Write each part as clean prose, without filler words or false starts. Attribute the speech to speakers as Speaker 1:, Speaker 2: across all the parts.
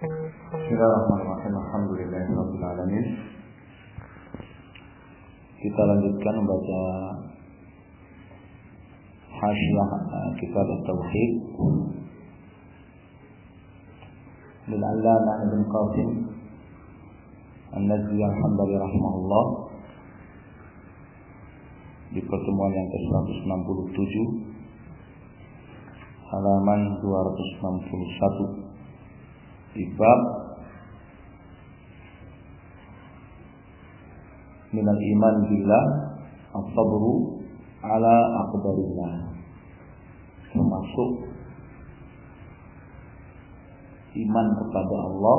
Speaker 1: Bismillahirrahmanirrahim. Alhamdulillahirabbil alamin. Kita lanjutkan membaca Hasyiah Kitab At-Tauhid lil Allamah Ibn Qasim An-Najmi Al-Hambali rahimahullah di pertemuan yang ke-167 halaman 261 di bab minal iman billah as-sabru ala aqdarillah, termasuk iman kepada Allah,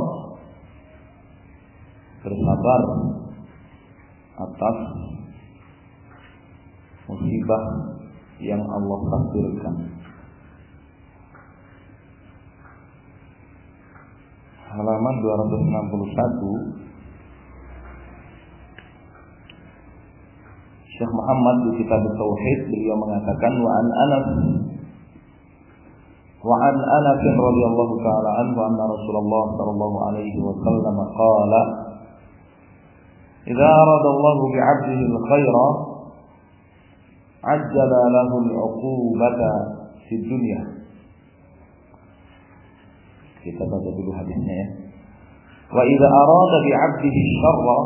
Speaker 1: bersabar atas musibah yang Allah takdirkan. Halaman 261. Syekh Muhammad di Kitab Tauhid beliau mengatakan wa an Anas radhiyallahu taala anhu anna Rasulullah sallallahu alaihi wasallam qala idza arada Allah bi 'abdihi al-khaira 'ajjala lahu al-'uqubata fid dunya. Kita baca dulu hadisnya ya. Wa idza arada bi 'abdihi syarra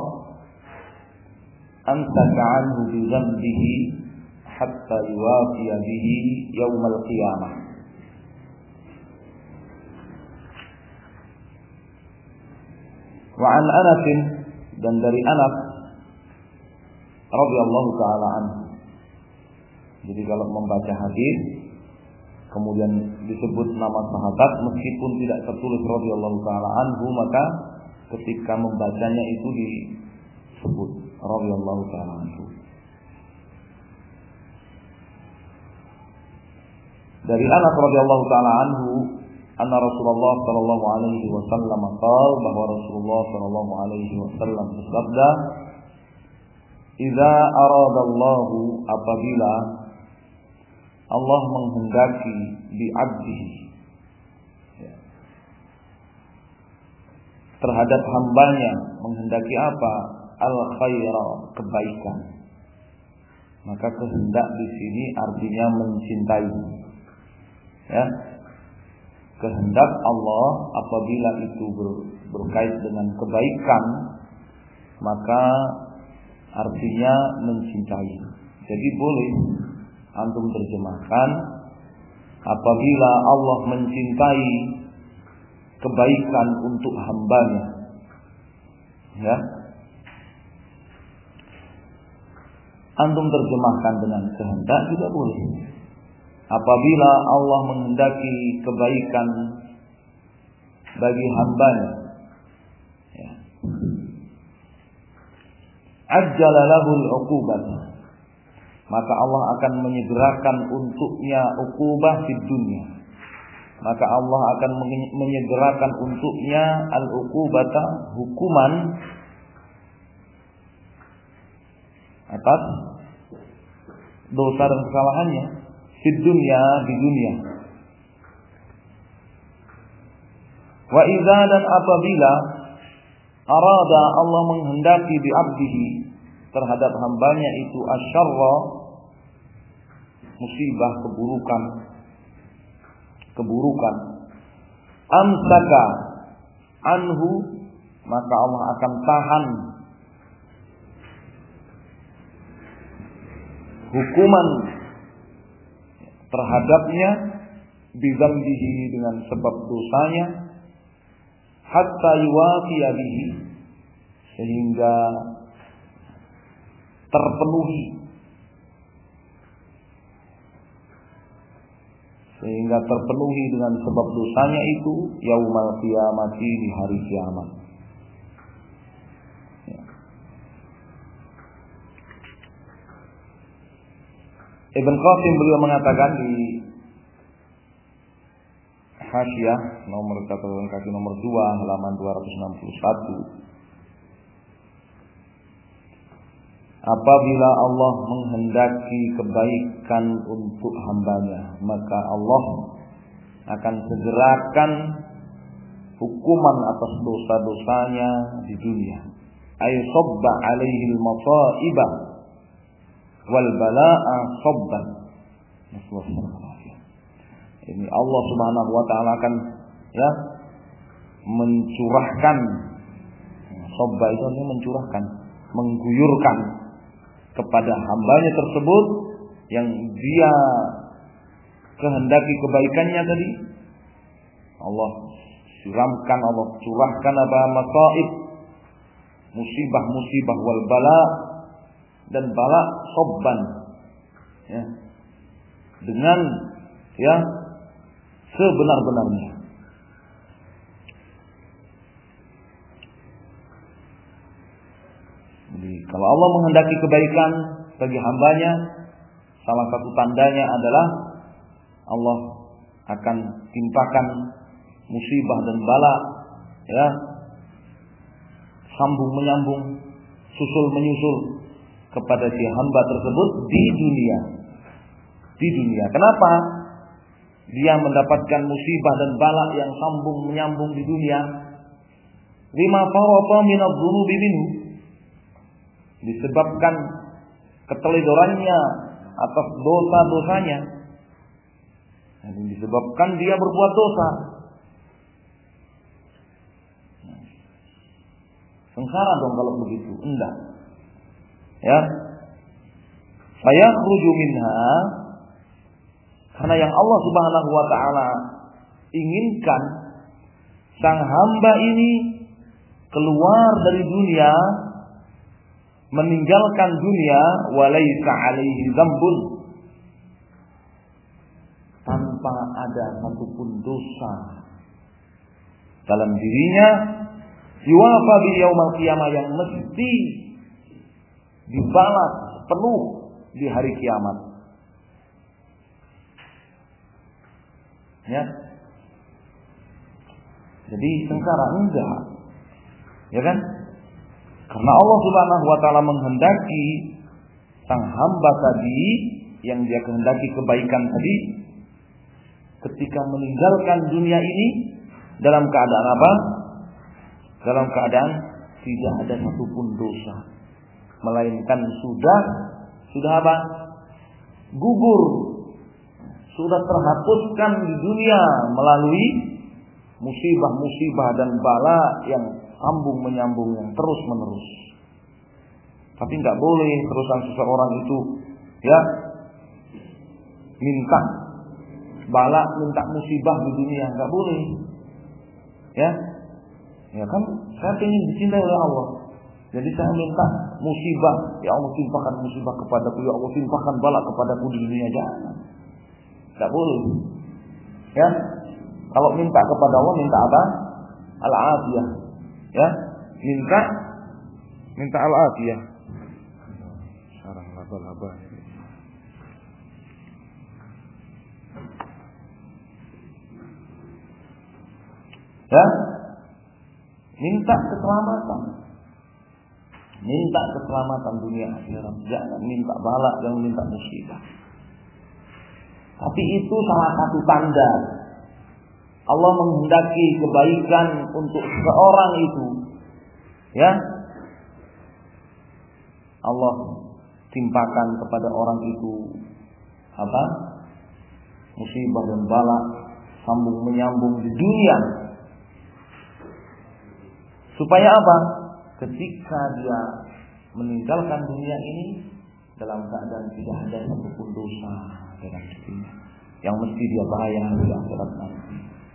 Speaker 1: amsaka 'anhu bi dhanbihi hatta yuwafiya bihi yaumal qiyamah. Wa an Anas, dan dari Anas radhiyallahu taala anhu. Jadi kalau membaca hadis kemudian disebut nama sahabat meskipun tidak tertulis radhiyallahu taala anhu, maka ketika membacanya itu disebut radhiyallahu taala anhu. Dari Anas radhiyallahu taala anhu anna Rasulullah sallallahu alaihi wasallam qala, bahwa Rasulullah sallallahu alaihi wasallam bersabda, "Idza aradallahu, apabila Allah menghendaki bi 'abdihi, terhadap hambanya, menghendaki apa? Al-khaira, kebaikan." Maka kehendak di sini artinya mencintai. Ya. Kehendak Allah apabila itu berkait dengan kebaikan, maka artinya mencintai. Jadi boleh antum terjemahkan apabila Allah mencintai kebaikan untuk hambanya. Ya. Antum terjemahkan dengan kehendak juga boleh. Apabila Allah menghendaki kebaikan bagi hambanya, ya, ajjala lahul 'uqubah, maka Allah akan menyegerakan untuknya uqubah di dunia. Maka Allah akan menyegerakan untuknya al-uqubata, hukuman atas dosa dan kesalahannya di dunia, di dunia. Wa idza, dan apabila arada Allah menghendaki bi 'abdihi, terhadap hambanya itu asyarra, musibah, keburukan, amsaka anhu, maka Allah akan tahan hukuman terhadapnya bizambihi, dengan sebab dosanya, hatta yuwafiya bihi, sehingga terpenuhi dengan sebab dosanya itu yaumal qiyamati, di hari kiamat. Ibn Qasim beliau mengatakan di Hasyiah nomor catatan kaki nomor 2 halaman 261, apabila Allah menghendaki kebaikan untuk hambanya, maka Allah akan segerakan hukuman atas dosa-dosanya di dunia. Ay sabba alaihi al-masaiba wal balaa sabban. Ini Allah Subhanahu wa taala akan mencurahkan. Sabba itu artinya mencurahkan, mengguyurkan kepada hambanya tersebut yang dia kehendaki kebaikannya tadi. Allah siramkan, Allah curahkan masaib, musibah-musibah wal bala, dan bala sabban, dengan sebenar-benarnya. Jadi kalau Allah menghendaki kebaikan bagi hambanya, salah satu tandanya adalah Allah akan timpakan musibah dan bala, sambung menyambung, susul menyusul kepada si hamba tersebut di dunia. Di dunia. Kenapa dia mendapatkan musibah dan bala yang sambung menyambung di dunia? Lima farata minadh dzunubi minhu, disebabkan keteledorannya atas dosa-dosanya. Dan disebabkan dia berbuat dosa. Sengsara dong kalau begitu. Enggak. Fayakhruju minha, karena yang Allah Subhanahu wa taala inginkan sang hamba ini keluar dari dunia, meninggalkan dunia, walaisa alaihi dzambun, tanpa ada satupun dosa dalam dirinya, yuwafa bil yaumal qiyamah, yang mesti dibalas penuh di hari kiamat. Jadi sengsara enggak, kan? Karena Allah Subhanahu wa taala menghendaki sang hamba tadi yang dia kehendaki kebaikan tadi, ketika meninggalkan dunia ini dalam keadaan apa? Dalam keadaan tidak ada satupun dosa, melainkan sudah apa? Gugur, sudah terhapuskan di dunia melalui musibah-musibah dan bala yang sambung menyambung, yang terus menerus. Tapi nggak boleh terusan seseorang itu minta bala, minta musibah di dunia, nggak boleh. Ya kan, saya ingin dicintai oleh Allah, jadi saya minta musibah, ya Allah timpakan musibah kepadaku, ya Allah timpakan bala kepadaku di dunia. Jangan, nggak boleh. Kalau minta kepada Allah, minta apa? Al-afiyah. Minta al-afiyah. Sarang laba-laba. Minta keselamatan. Minta keselamatan dunia akhirat. Jangan minta bala, jangan minta musibah. Tapi itu salah satu tanda Allah menghendaki kebaikan untuk seorang itu. Allah timpakan kepada orang itu apa? Musibah dan bala sambung menyambung di dunia. Supaya apa? Ketika dia meninggalkan dunia ini dalam keadaan tidak ada satupun dosa dalam dirinya yang mesti dia bayar di akhirat nanti.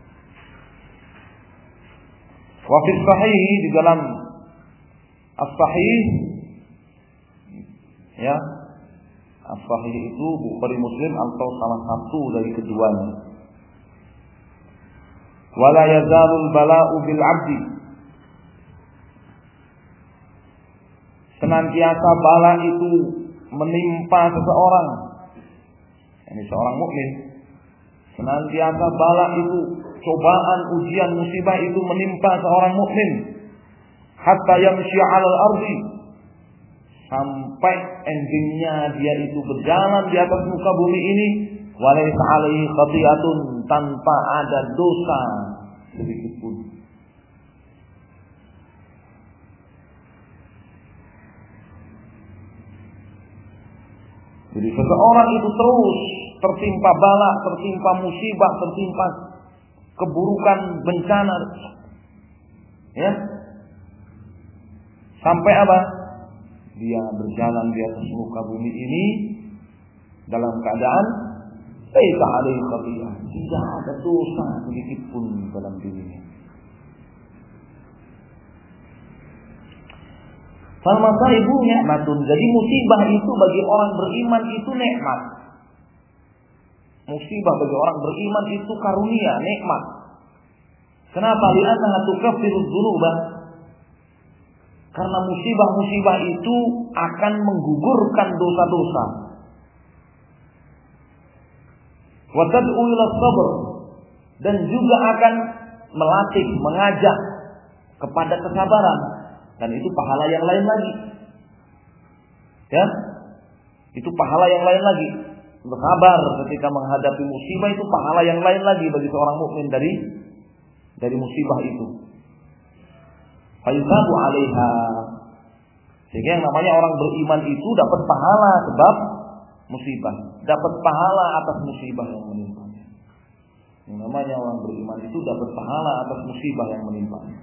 Speaker 1: Wa fi sahih, di dalam as-sahih, as-sahih itu Bukhari Muslim atau salah satu dari keduanya. Wala yazalul bala'u bil 'abdi, senantiasa bala itu menimpa seseorang, ini seorang mukmin. Senantiasa bala itu, cobaan, ujian, musibah itu menimpa seorang mukmin. Hatta yamshi 'alal ardi, sampai endingnya dia itu berjalan di atas muka bumi ini, walaysa 'alaihi khati'atun, tanpa ada dosa sedikit pun. Jadi seseorang itu terus tertimpa bala, tertimpa musibah, tertimpa keburukan, bencana, ya, sampai apa? Dia berjalan di atas muka bumi ini dalam keadaan laisa alaihi khati'ah, tidak ada dosa sedikit pun dalam dirinya. Fal masaibu nikmatun. Jadi musibah itu bagi orang beriman itu nikmat. Musibah bagi orang beriman itu karunia, nikmat. Kenapa? Li'annaha tukaffirudz dzunuba. Karena musibah-musibah itu akan menggugurkan dosa-dosa. Wa tad'u ila sabr, dan juga akan melatih, mengajak kepada kesabaran, dan itu pahala yang lain lagi. Ya? Itu pahala yang lain lagi. Bersabar ketika menghadapi musibah itu pahala yang lain lagi bagi seorang mukmin dari musibah itu. Fayusabu 'alaiha. Sehingga yang namanya orang beriman itu dapat pahala sebab musibah, dapat pahala atas musibah yang menimpanya. Yang namanya orang beriman itu dapat pahala atas musibah yang menimpanya.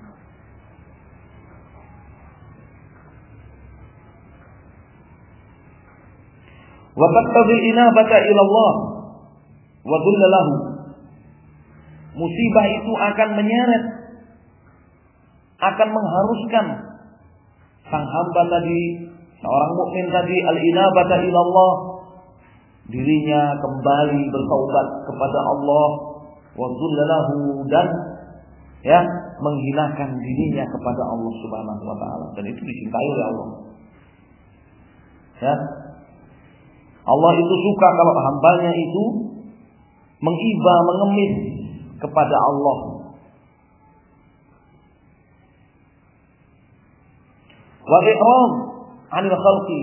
Speaker 1: Wa taqtadi inabata ila Allah wa dhullalahu. Musibah itu akan menyeret, akan mengharuskan sang hamba tadi, seorang mukmin tadi, al-inabata ila Allah, dirinya kembali bertaubat kepada Allah, wa dhullalahu, dan ya, menghinakan dirinya kepada Allah Subhanahu wa taala, dan itu dicintai oleh Allah. Ya. Allah itu suka kalau hambanya itu mengiba, mengemis kepada Allah. Wa i'rad 'anil khalqi.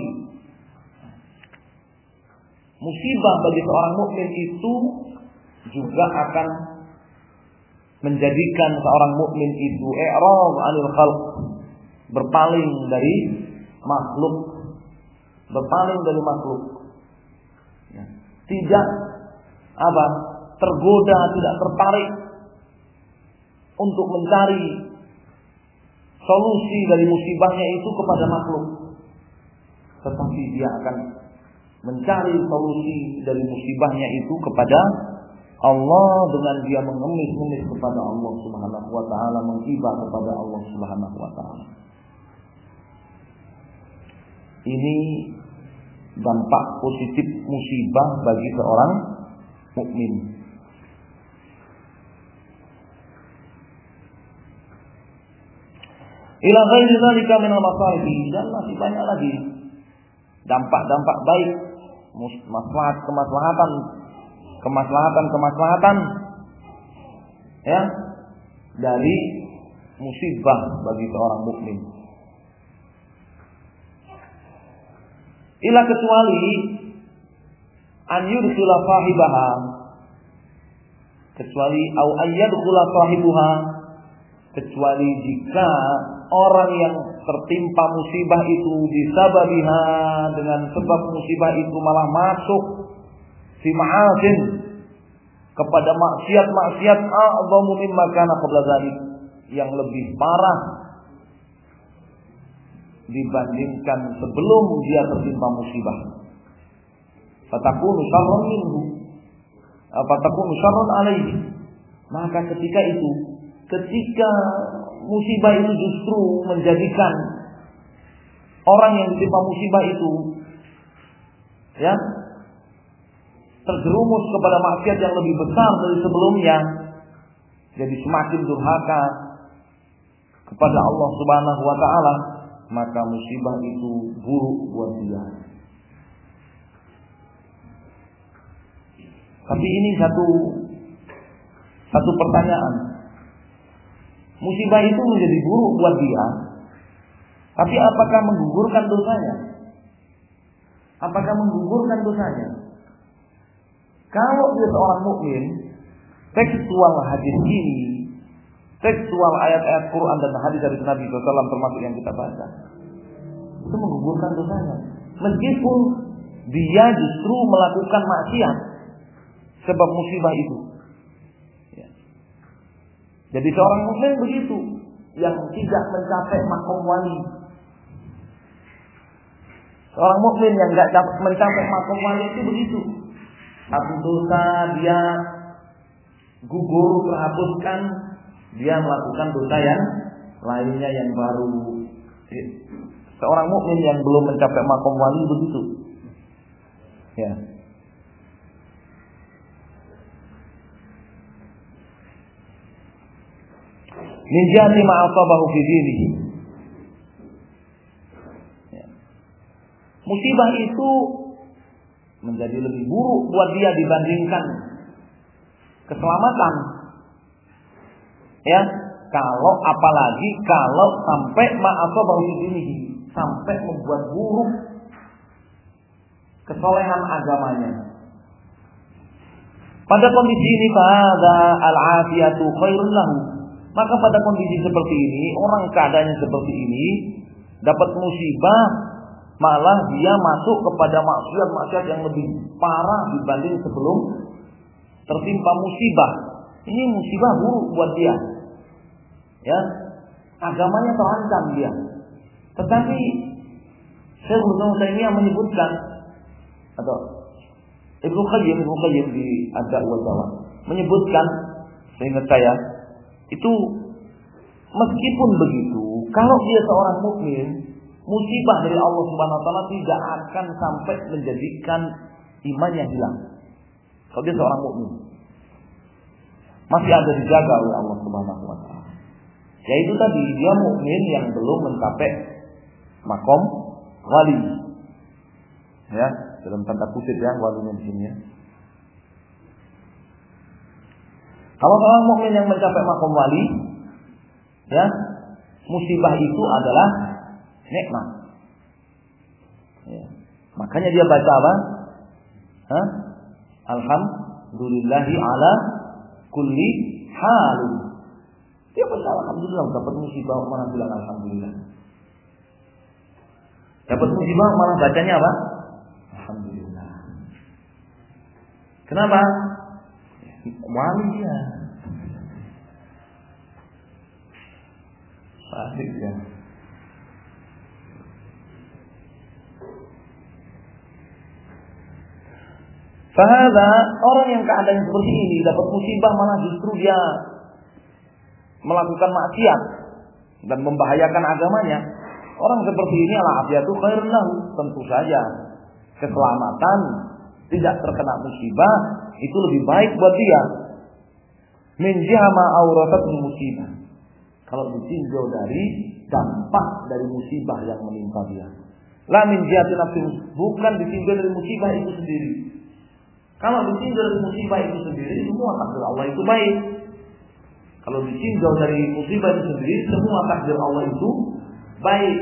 Speaker 1: Musibah bagi seorang mukmin itu juga akan menjadikan seorang mukmin itu i'rad 'anil khalq, berpaling dari makhluk, berpaling dari makhluk. Ya. Tidak apa? Tergoda, tidak tertarik untuk mencari solusi dari musibahnya itu kepada makhluk, tetapi dia akan mencari solusi dari musibahnya itu kepada Allah dengan dia mengemis-ngemis kepada Allah Subhanahu wa taala, menghibah kepada Allah Subhanahu wa taala. Ini dampak positif musibah bagi seorang mukmin. Ila ghairi dzalika min al-masalih, dan masih banyak lagi dampak-dampak baik, kemaslahatan ya, dari musibah bagi seorang mukmin. Ila kecuali an yudkhila sahibaha, kecuali au ayyadkhula sahibuha, kecuali jika orang yang tertimpa musibah itu disababiha, dengan sebab musibah itu malah masuk fi ma'asin, kepada maksiat-maksiat a'dhamu mimma kana qabla dzalik, yang lebih parah dibandingkan sebelum dia tertimpa musibah. Fatakunu syarrun minhu, fatakunu syarrun alaihi. Maka ketika itu, ketika musibah itu justru menjadikan orang yang ditimpa musibah itu ya terjerumus kepada maksiat yang lebih besar dari sebelumnya, jadi semakin durhaka kepada Allah Subhanahu wa taala, maka musibah itu buruk buat dia. Tapi ini satu pertanyaan. Musibah itu menjadi buruk buat dia, tapi apakah menggugurkan dosanya? Apakah menggugurkan dosanya? Kalau dia seorang mukmin, tekstual hadis ini, tekstual ayat-ayat Quran dan hadis dari Nabi SAW termasuk yang kita baca, itu menggugurkan dosanya. Meskipun dia justru melakukan maksiat sebab musibah itu. Ya. Jadi seorang mukmin begitu, yang tidak mencapai makom wali. Seorang mukmin yang tidak mencapai makom wali itu begitu. Satu dosa dia gugur, terhapuskan, dia melakukan dosa yang lainnya yang baru. Seorang mukmin yang belum mencapai makom wali begitu. Ya. Min jihati ma asabahu fi dinihi. Ya. Musibah itu menjadi lebih buruk buat dia dibandingkan keselamatan. Ya, apalagi kalau sampai ma asabahu fi dinihi, sampai membuat buruk kesolehan agamanya. Pada kondisi ini fahadza al-afiyatu khairun lahu. Maka pada kondisi seperti ini, orang keadaannya seperti ini, dapat musibah, malah dia masuk kepada maksiat-maksiat yang lebih parah dibanding sebelum tertimpa musibah. Ini musibah buruk buat dia. Ya, agamanya terancam dia. Tetapi Syekhul Utsaimin menyebutkan, atau Ibnu Qayyim di Ad-Da' wa Dawa menyebutkan, seingat saya, itu meskipun begitu, kalau dia seorang mukmin, musibah dari Allah Subhanahu wa taala tidak akan sampai menjadikan imannya hilang. Kalau dia seorang mukmin, masih ada dijaga oleh Allah Subhanahu wa taala. Yaitu tadi, dia mukmin yang belum mencapai makom wali. Ya, dalam tanda kutip ya, walinya di sini ya. Kalau seorang mukmin yang mencapai makom wali, ya, musibah itu adalah nikmat. Ya. Makanya dia baca apa? Alhamdulillahi ala kulli hal. Dia baca alhamdulillah, dapat musibah malah bilang alhamdulillah. Dapat musibah malah bacanya apa? Alhamdulillah. Kenapa? Wali dia. Asik ya. Fahadha, orang yang keadaan seperti ini dapat musibah malah justru dia melakukan maksiat dan membahayakan agamanya. Orang seperti ini al-afiyatu khairun lahu, tentu saja keselamatan, tidak terkena musibah itu lebih baik buat dia. Min jihama auratul musibah. Kalau ditinjau dari dampak dari musibah yang menimpa dia. La min jihati nafsi, bukan ditinjau dari musibah itu sendiri. Kalau ditinjau dari musibah itu sendiri, semua takdir Allah itu baik. Kalau ditinjau dari musibah itu sendiri, semua takdir Allah itu baik.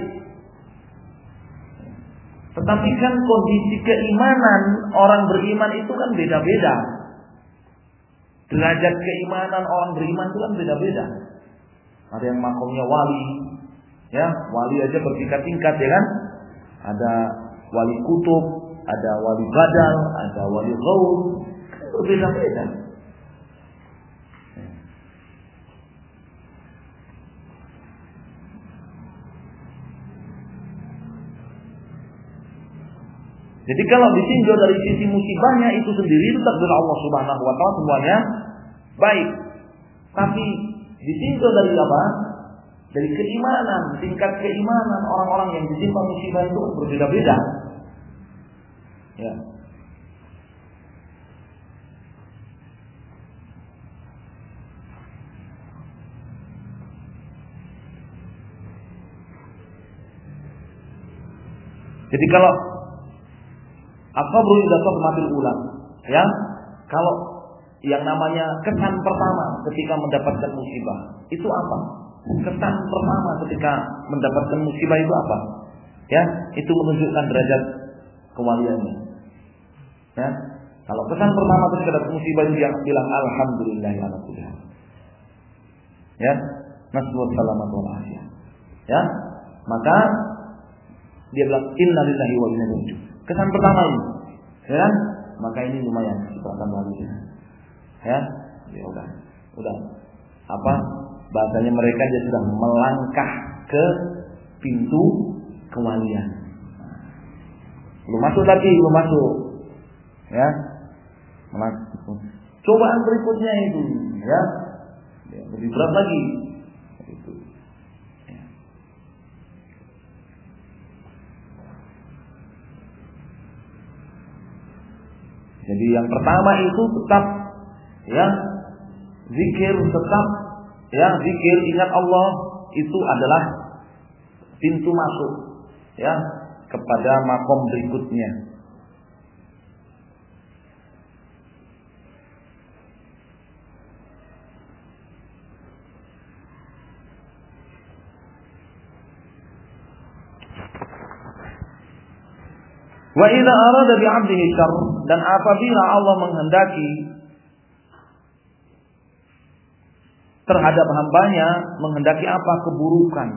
Speaker 1: Tetapi kan kondisi keimanan orang beriman itu kan beda-beda. Derajat keimanan orang beriman itu kan beda-beda. Ada yang makomnya wali, ya, wali aja bertingkat-tingkat ya kan. Ada wali kutub, ada wali badal, ada wali ghaus, kan berbeda-beda. Jadi kalau ditinjau dari sisi musibahnya itu sendiri, itu takdir Allah Subhanahu wa taala semuanya baik. Tapi ditinjau dari apa? Dari keimanan, tingkat keimanan orang-orang yang ditimpa musibah itu berbeda-beda. Ya. Jadi kalau as-sabru idza sadmatil ula, ya, kalau yang namanya kesan pertama ketika mendapatkan musibah itu apa? Kesan pertama ketika mendapatkan musibah itu apa? Ya, itu menunjukkan derajat kewaliannya. Ya, kalau kesan pertama ketika dapat musibah itu dia bilang alhamdulillahirabbil. Ya, nasrul salamat wal afiyah. Ya, maka dia bilang innalillahi wa inna ilaihi raji'un. Kesan pertama ini. Ya, maka ini lumayan cipratan bagus ya. Ya udah. Apa bahasanya mereka dia sudah melangkah ke pintu kewalian. Belum masuk lagi, belum masuk. Ya. Cobaan berikutnya itu, ya. Lebih berat lagi. Itu. Ya. Jadi yang pertama itu tetap ya zikir, tetap ya zikir, ingat Allah, itu adalah pintu masuk ya kepada makom berikutnya. Wa idza arada bi 'abdihi syarr, dan apabila Allah menghendaki terhadap hambanya, menghendaki apa? Keburukan.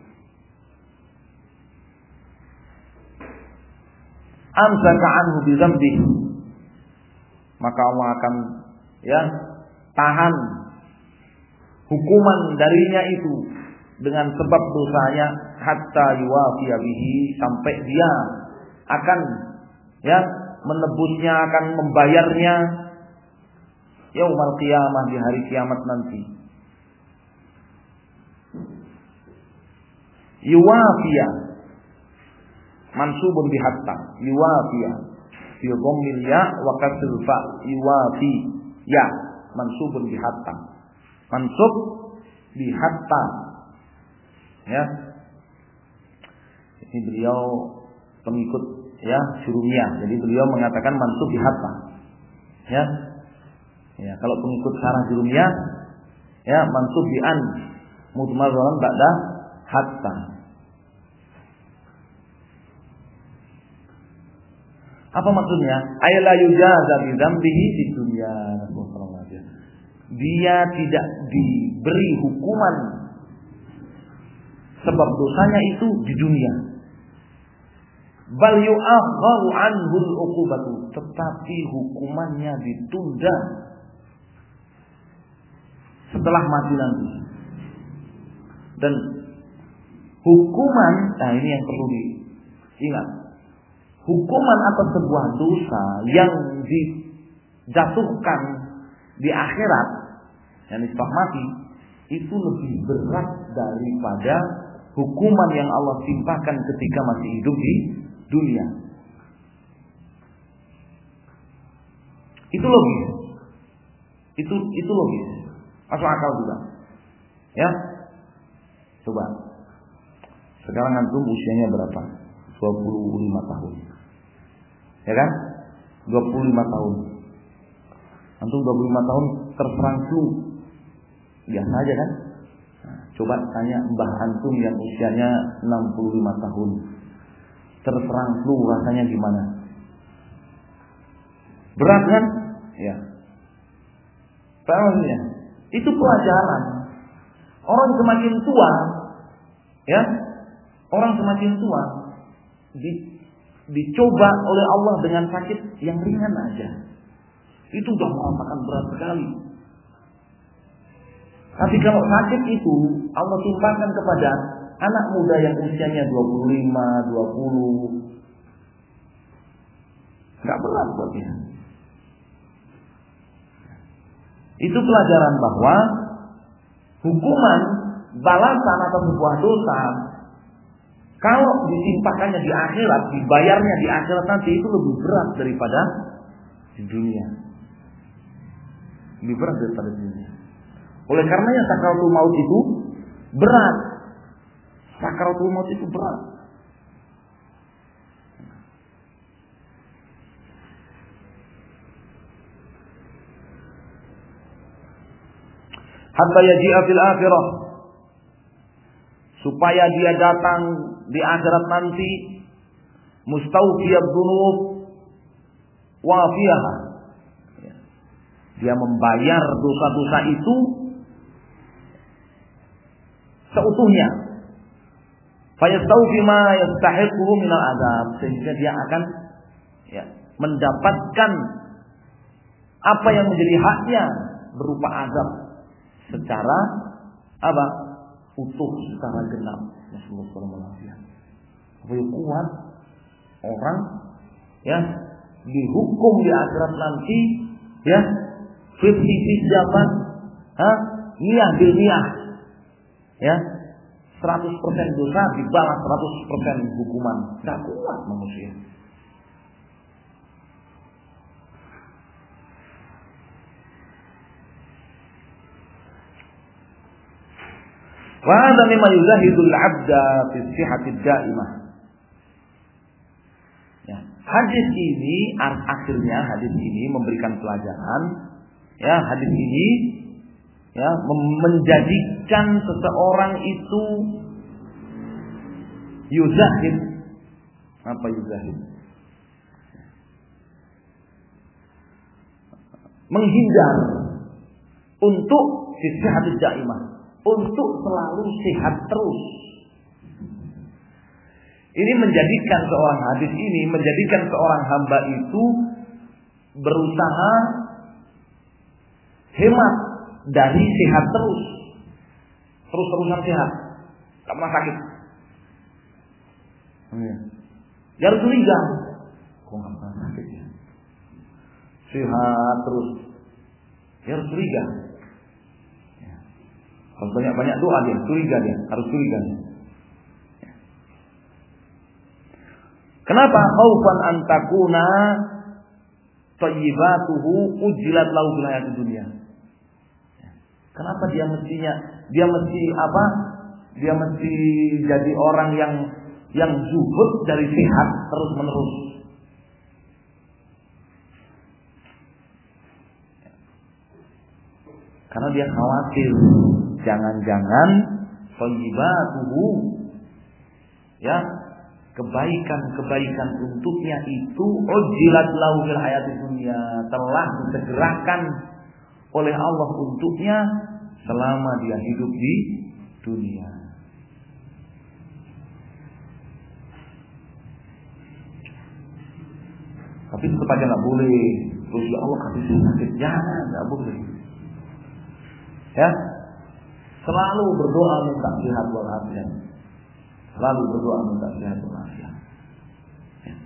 Speaker 1: Amsaka anhu bi dzambihi, maka Allah akan ya tahan hukuman darinya itu dengan sebab dosanya, hatta yuwafiya bihi, sampai dia akan ya menebusnya, akan membayarnya yaumul qiyamah, di hari kiamat nanti. Yuwafiya mansubun bi hatta, yuwafiya fi dhammil ya wa kasril fa, yuwafi ya mansubun bi hatta, mansub bi hatta ya. Ini beliau pengikut ya Jurumiyah, jadi beliau mengatakan mansub bi hatta ya. Ya, kalau pengikut syarah Jurumiyah ya mansub bi an mudmarran ba'da hatta. Apa maksudnya? Ayla yujaza bi dzambihi di dunya. Dia tidak diberi hukuman sebab dosanya itu di dunia. Bal yu'akhkharu anhu al-uqubatu, tetapi hukumannya ditunda setelah mati nanti. Dan hukuman, nah ini yang perlu diingat. Hukuman atas sebuah dosa yang dijatuhkan di akhirat, yang setelah mati, itu lebih berat daripada hukuman yang Allah timpakan ketika masih hidup di dunia. Itu logis. Itu logis. Masuk akal juga. Ya. Coba. Sekarang antum usianya berapa? 25 tahun. Ya kan? 25 tahun. Antum 25 tahun terserang flu. Biasa aja kan? Nah, coba tanya mbah antum yang usianya 65 tahun. Terserang flu rasanya gimana? Berat kan? Ya. Maksudnya, itu pelajaran. Orang semakin tua, ya, orang semakin tua dicoba oleh Allah dengan sakit yang ringan aja, itu sudah merasakan berat sekali. Tapi kalau sakit itu Allah timpakan kepada anak muda yang usianya 25, 20, nggak berat buat dia. Itu pelajaran bahwa hukuman balasan atas sebuah dosa, kalau ditimpakannya di akhirat, dibayarnya di akhirat nanti, itu lebih berat daripada di dunia. Lebih berat daripada di dunia. Oleh karenanya sakaratul maut itu berat. Sakaratul maut itu berat. Hatta yaji'a fil akhirah, supaya dia datang di akhirat nanti mustawfiyad dzunub wafiyaha, dia membayar dosa-dosa itu seutuhnya, fayastawfi ma yastahiquhu minal azab, sehingga dia akan mendapatkan apa yang menjadi haknya berupa azab secara apa? Utuh, secara genap. Nasallallahu supaya kuat orang ya dihukum di akhirat nanti ya 50-50 dapat niyah bil niyah ya 100% dosa dibalas 100% hukuman. Tidak kuat manusia. Wa hadza mimma yuzahidul 'abda fi sihhatid daimah. Ya, hadis ini akhirnya hadis ini memberikan pelajaran ya, hadis ini ya menjadikan seseorang itu yuzahid. Apa yuzahid? Menghindar untuk sihhatid daimah, untuk selalu sehat terus. Ini menjadikan seorang hadis ini menjadikan seorang hamba itu berusaha hemat dari sehat terus-terusan sehat, tak pernah sakit. Dia harus curiga, kok nggak pernah sakit ya? Sehat terus, dia harus curiga. Harus banyak-banyak doa dia, curiga dia, harus curiga dia. Kenapa? Khaufan an takuna thayyibatuhu ujilat lahu fil hayatid dunya. Kenapa dia mesti apa? Dia mesti jadi orang yang zuhud dari sehat terus menerus. Karena dia khawatir jangan-jangan thayyibatuhu ya kebaikan-kebaikan untuknya itu ujilat lahu fil hayatid dunya, telah disegerakan oleh Allah untuknya selama dia hidup di dunia. Tapi tetap aja nggak boleh. Terus ya Allah kasih sakit, jangan, nggak boleh. Ya, selalu berdoa minta sehat walafiat. Selalu berdoa minta sehat walafiat. Ya.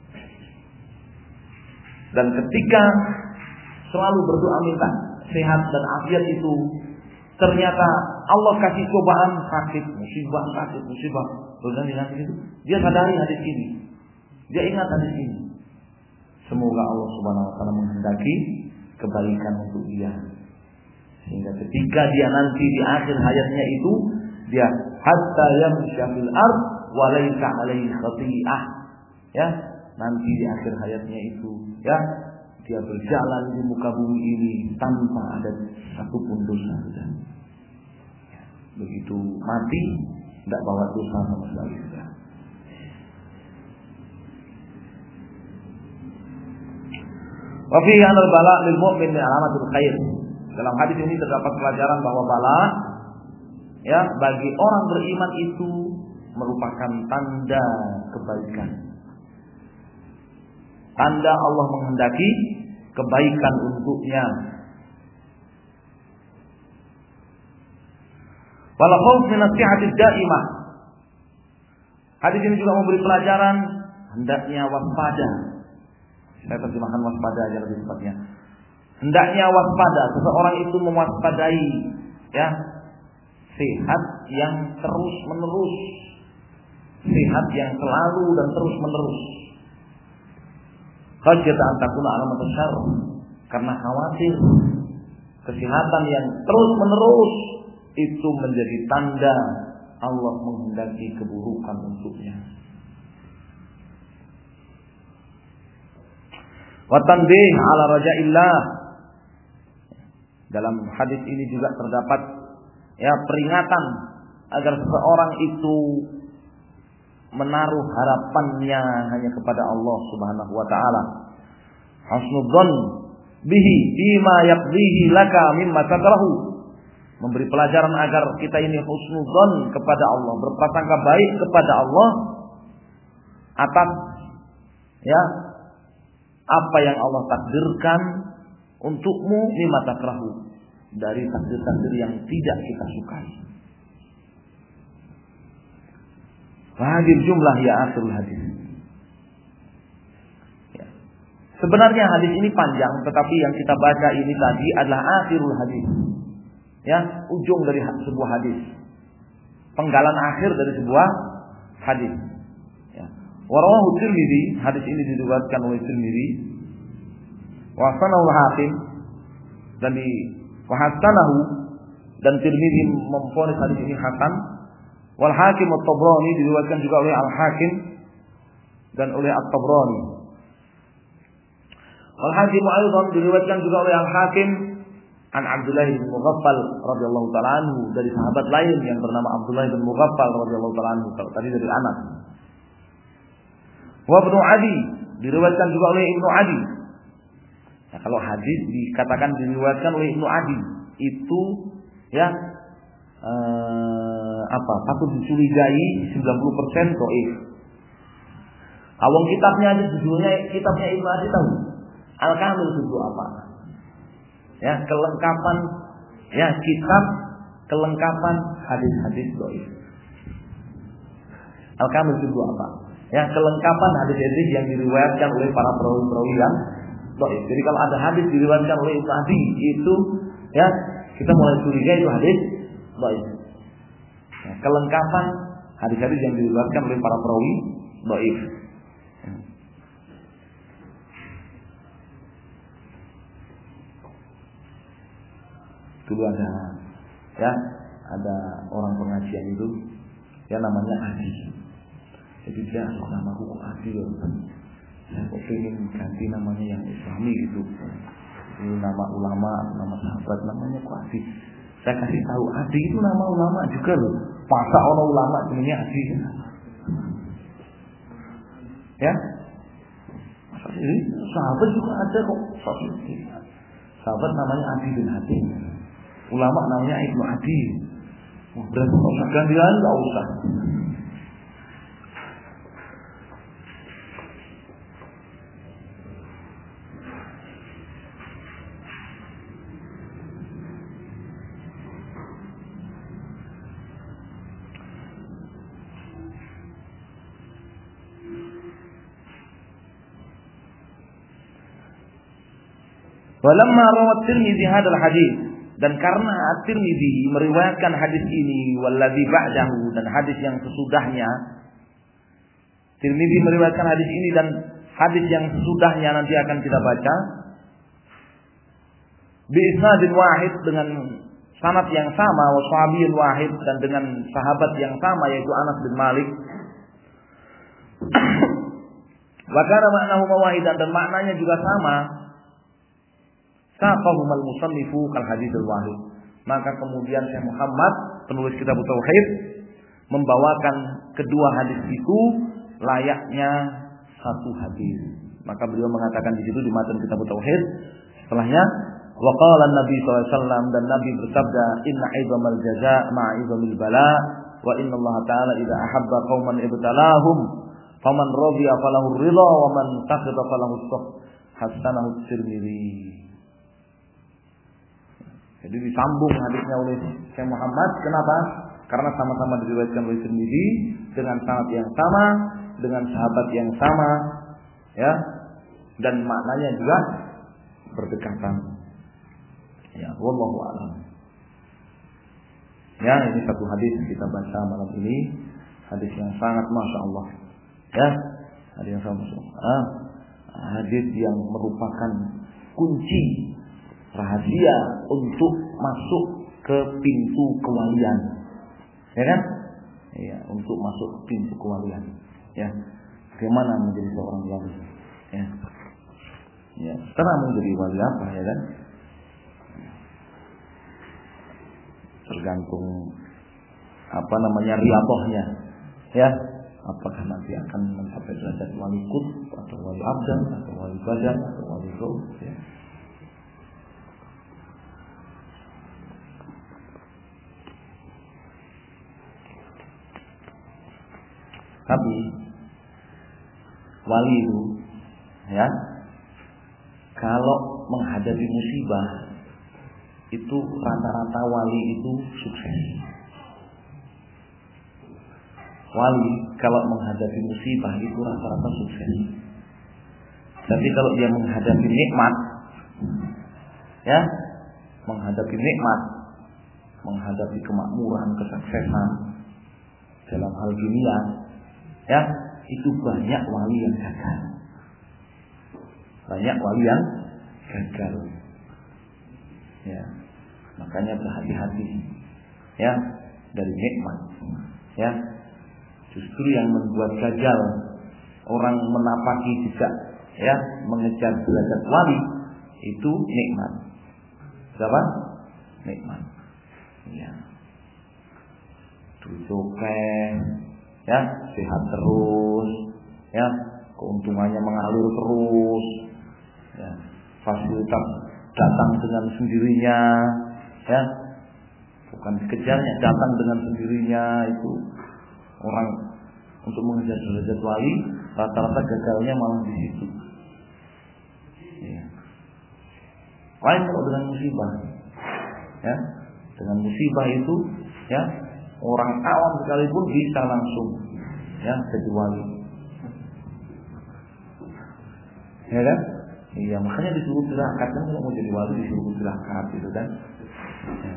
Speaker 1: Dan ketika selalu berdoa minta sehat dan afiat itu ternyata Allah kasih cobaan sakit, musibah, terus nanti itu dia sadari hadis ini, dia ingat hadis ini. Semoga Allah Subhanahu Wa Taala menghendaki kebaikan untuk dia, sehingga ketika dia nanti di akhir hayatnya itu dia hatta yamsha fil ard wa laysa alaihi khati'ah, ya nanti di akhir hayatnya itu ya dia berjalan di muka bumi ini tanpa ada satupun dosa. Ya, begitu mati tidak bawa dosa sama sekali. Wa fi anal bala lil mu'min alamatul khair. Dalam hadis ini terdapat pelajaran bahwa bala ya bagi orang beriman itu merupakan tanda kebaikan. Tanda Allah menghendaki kebaikan untuknya. Wala khauf min as-sihhatid daimah. Hadis ini juga memberi pelajaran hendaknya waspada. Saya terjemahkan waspada aja lebih tepatnya. Hendaknya waspada, seseorang itu mewaspadai ya sehat yang terus menerus, sehat yang selalu dan terus menerus. Khashyata an takuna alamat syarr, karena khawatir kesehatan yang terus menerus itu menjadi tanda Allah menghendaki keburukan untuknya. Wa tanbih ala raja'illah. Dalam hadis ini juga terdapat ya peringatan agar seseorang itu menaruh harapannya hanya kepada Allah Subhanahu wa taala. Husnudzan bihi bima yaqdihi laka mimma takrahu. Memberi pelajaran agar kita ini husnudzan kepada Allah, berprasangka baik kepada Allah atas ya apa yang Allah takdirkan untukmu mimma takrahu, dari takdir-takdir yang tidak kita sukai. Hadir jumlah ya akhirul hadis. Ya. Sebenarnya hadis ini panjang, tetapi yang kita baca ini tadi adalah akhirul hadis. Ya, ujung dari sebuah hadis. Penggalan akhir dari sebuah hadis. Ya. Warawahu Tirmidzi, hadis ini diriwayatkan oleh Tirmidzi. Wa sanahu Hakim dan wa hasanahu, dan Tirmidzi memvonis hadis ini hasan. Wal Hakim at-Tabrani, diriwayatkan juga oleh Al-Hakim dan oleh At-Tabrani. Wal Hakim aidan diriwayatkan juga oleh Al-Hakim an Abdullah bin Mughaffal radhiyallahu taala anhu, dari sahabat lain yang bernama Abdullah bin Mughaffal radhiyallahu taala anhu, tadi dari Anas. Wa Ibnu Adi, diriwayatkan juga oleh Ibnu Adi. Nah, kalau hadis dikatakan diriwayatkan oleh Ibnu Adi, itu ya patut dicurigai 90% dhaif. Awang kitabnya aja judulnya, kitabnya Ibnu Adi tahu. Al-Kamil itu apa? Ya, kelengkapan ya kitab kelengkapan hadis-hadis dhaif. Al-Kamil itu apa? Ya, kelengkapan hadis-hadis yang diriwayatkan oleh para perawi-perawi yang dhaif. Jadi kalau ada hadis diriwayatkan oleh Ibnu Adi, itu ya kita mulai curiga itu hadis dhaif. Ya, kelengkapan hadis-hadis yang diriwayatkan oleh para perawi dhaif. Dulu ada orang pengajian itu, ya namanya Adi. Jadi dia namaku kok Adi loh. Saya kok pengen ganti namanya yang Islami gitu. Ini nama ulama, nama sahabat, namanya kok Adi. Saya kasih tahu Adi itu nama ulama juga loh. Masa orang ulama namanya Adi? Ya, ini sahabat juga ada kok. Sahabat namanya Adi bin Hatim. Ulama namanya Ibnu Adi. Berarti kalau usah gantian, nggak usah. Walamma rawat Tirmidzi hadzal hadis, dan karena At-Tirmidzi meriwayatkan hadis ini walladzi ba'dahu, dan hadis yang sesudahnya. Tirmidzi meriwayatkan hadis ini dan hadis yang sesudahnya nanti akan kita baca. Bi isnadin wahid, dengan sanad yang sama, wa sahabiyyin wahid, dan dengan sahabat yang sama yaitu Anas bin Malik. Wa kana ma'nahu wahidan, dan maknanya juga sama. Saqahumal musannifu kal haditsul wahid. Maka kemudian Syekh Muhammad, penulis kitab tauhid, membawakan kedua hadis itu layaknya satu hadis. Maka beliau mengatakan di situ di matan kitab tauhid, setelahnya wa qala Nabi sallallahu alaihi wasallam, dan Nabi bersabda, inna 'idzamal jazaa' ma'a 'idzamil bala', wa inna Allah ta'ala idza ahabba qauman ibtalahum faman radiya falahu ridha wa man sakhita falahu as-sakht. Hasanahu Tirmidzi. Jadi disambung hadisnya oleh Syekh Muhammad. Kenapa? Karena sama-sama diriwayatkan oleh Tirmidzi dengan sanad yang sama, dengan sahabat yang sama, ya, dan maknanya juga berdekatan. Ya, wallahu a'lam. Ya, ini satu hadis kita baca malam ini, hadis yang sangat masya Allah. Ya, hadis yang sangat masya Allah. Hadis yang merupakan kunci rahasia untuk masuk ke pintu kewalian, ya kan? Ya, untuk masuk ke pintu kewalian. Ya, bagaimana menjadi seorang wali? Ya, ya. Setelah menjadi wali apa, ya kan? Tergantung apa namanya riyadhahnya, ya. Apakah nanti akan mencapai derajat wali qutb atau wali abdan atau wali badan atau wali ghaus, ya. Tapi wali itu, ya, kalau menghadapi musibah itu rata-rata wali itu sukses. Wali kalau menghadapi musibah itu rata-rata sukses. Tapi kalau dia menghadapi nikmat, ya, menghadapi nikmat, menghadapi kemakmuran, kesuksesan dalam hal dunia, ya, itu banyak wali yang gagal. Banyak wali yang gagal. Ya, makanya berhati-hati, ya, dari nikmat, ya. Justru yang membuat gagal orang menapaki jejak, ya, mengejar derajat wali itu nikmat. Siapa? Nikmat. Ya. Dukeng, ya, sehat terus, ya, keuntungannya mengalir terus, ya, fasilitas datang dengan sendirinya, ya, bukan dikejarnya, datang dengan sendirinya. Itu orang untuk mengejar derajat wali rata-rata gagalnya malah di situ. Ya. Lain kalau dengan musibah, ya, dengan musibah itu, ya, orang awam sekalipun bisa langsung, ya, jadi wali. Ya kan? Iya, makanya disuruh tirakat kan, kalau mau jadi wali disuruh tirakat gitu kan. Ya.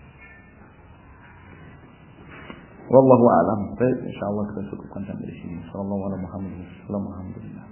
Speaker 1: Wallahu a'lam. Baik, insyaallah kita cukupkan sampai di sini. Sallallahu alaihi wasallam. Alhamdulillah.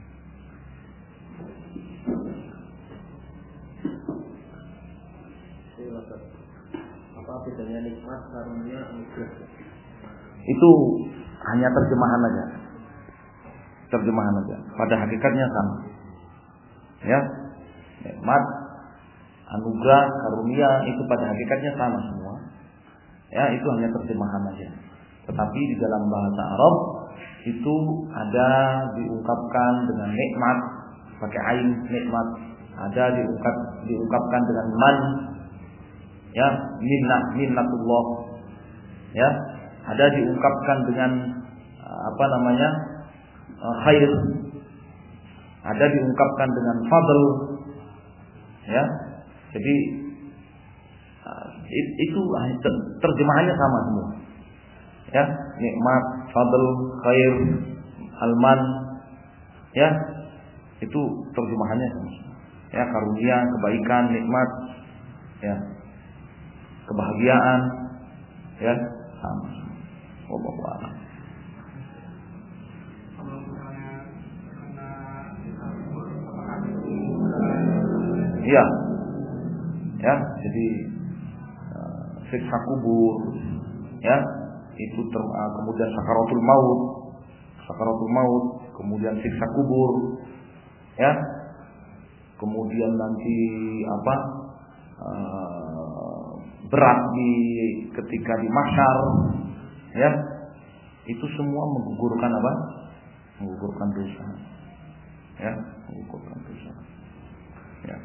Speaker 2: Apa bedanya nikmat, karunia, anugerah?
Speaker 1: Itu hanya terjemahan aja. Terjemahan aja. Pada hakikatnya sama. Ya. Nikmat, anugerah, karunia itu pada hakikatnya sama semua. Ya, itu hanya terjemahan aja. Tetapi di dalam bahasa Arab itu ada diungkapkan dengan nikmat pakai ain nikmat, ada diungkapkan dengan man, ya, minnatullah, ya, ada diungkapkan dengan khair, ada diungkapkan dengan fadl, ya. Jadi itu terjemahannya sama semua, ya, nikmat, fadl, khair, alman, ya, itu terjemahannya sama, ya, karunia, kebaikan, nikmat, ya, kebahagiaan, ya, sama. Wallahu a'lam. Iya, ya, jadi siksa kubur, ya, itu kemudian sakaratul maut, kemudian siksa kubur, ya, kemudian nanti berat ketika di mahsyar, ya, itu semua menggugurkan menggugurkan dosa, ya, menggugurkan dosa, ya.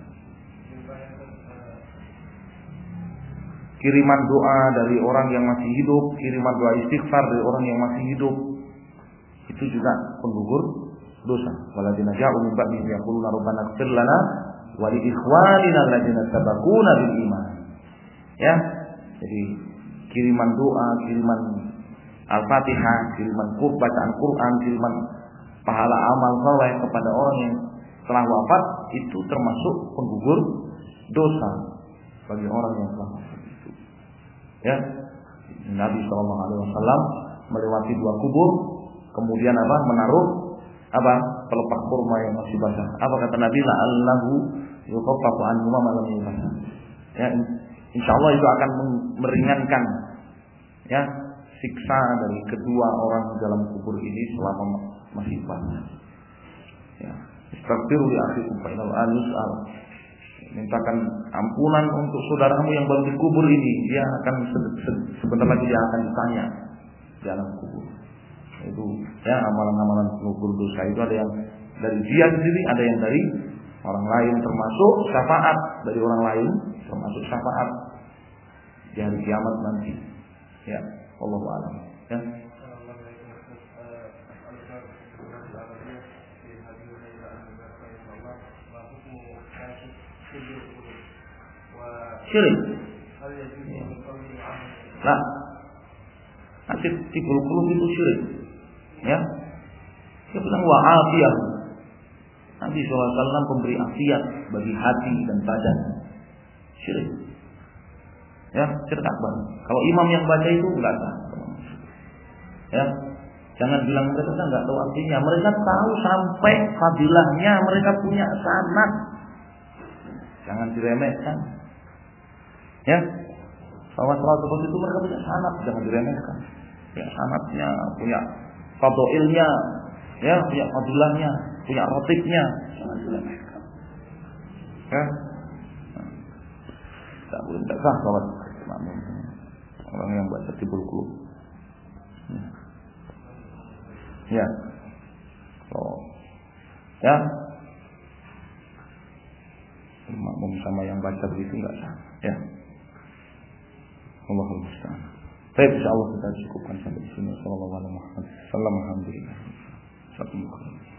Speaker 1: Kiriman doa dari orang yang masih hidup, kiriman doa istighfar dari orang yang masih hidup, itu juga penggugur dosa. Waladina ja'u min ba'dihim yaquluna rabbana ighfir lana wa li ikhwanina alladziina sabaquna bil iman. Ya. Jadi kiriman doa, kiriman Al-Fatihah, kiriman bacaan Quran, kiriman pahala amal saleh kepada orang yang telah wafat itu termasuk penggugur dosa bagi orang yang telah wafat. Ya, Nabi SAW melewati 2 kubur, kemudian menaruh pelepah kurma yang masih basah. Apa kata Nabi? La'allahu yukhaffafu anhu ma lam yubasah. Ya, insyaallah itu akan meringankan, ya, siksa dari kedua orang dalam kubur ini selama masih basah. Ya, istaghfiru li akhikum fa innahu yus'al. Mintakan ampunan untuk saudaramu yang baru dikubur ini, dia akan sebentar lagi dia akan ditanya di alam kubur. Itu, ya, amalan-amalan penggugur dosa itu ada yang dari dia sendiri, ada yang dari orang lain, termasuk syafaat dari orang lain, termasuk syafaat di hari kiamat nanti. Ya, wallahu a'lam. Ya. Syirik. Nah, nanti tibul qulub itu syirik. Ya. Dia bilang wa'afiyah. Nabi SAW pemberi afiat bagi hati dan badan. Syirik. Ya, syirik akbar. Kalau imam yang baca itu enggak sah. Ya. Jangan bilang mereka enggak tahu artinya. Mereka tahu sampai fadilahnya, mereka punya sanad. Jangan diremehkan. Ya. Bahwa seperti itu mereka punya sanad, jangan diremehkan. Ya, sanadnya, punya fadilnya, ya, punya fadilahnya, punya rotibnya, jangan diremehkan. Ya. Tak boleh tak sah salat makmum. Orang yang baca tibul qulub. Ya. So, ya. Makmum sama yang baca begitu enggak sah. Ya. Allahul musta'an. Baik, insyaallah kita cukupkan sampai di sini. Sallallahu alaihi wasallam. Alhamdulillah.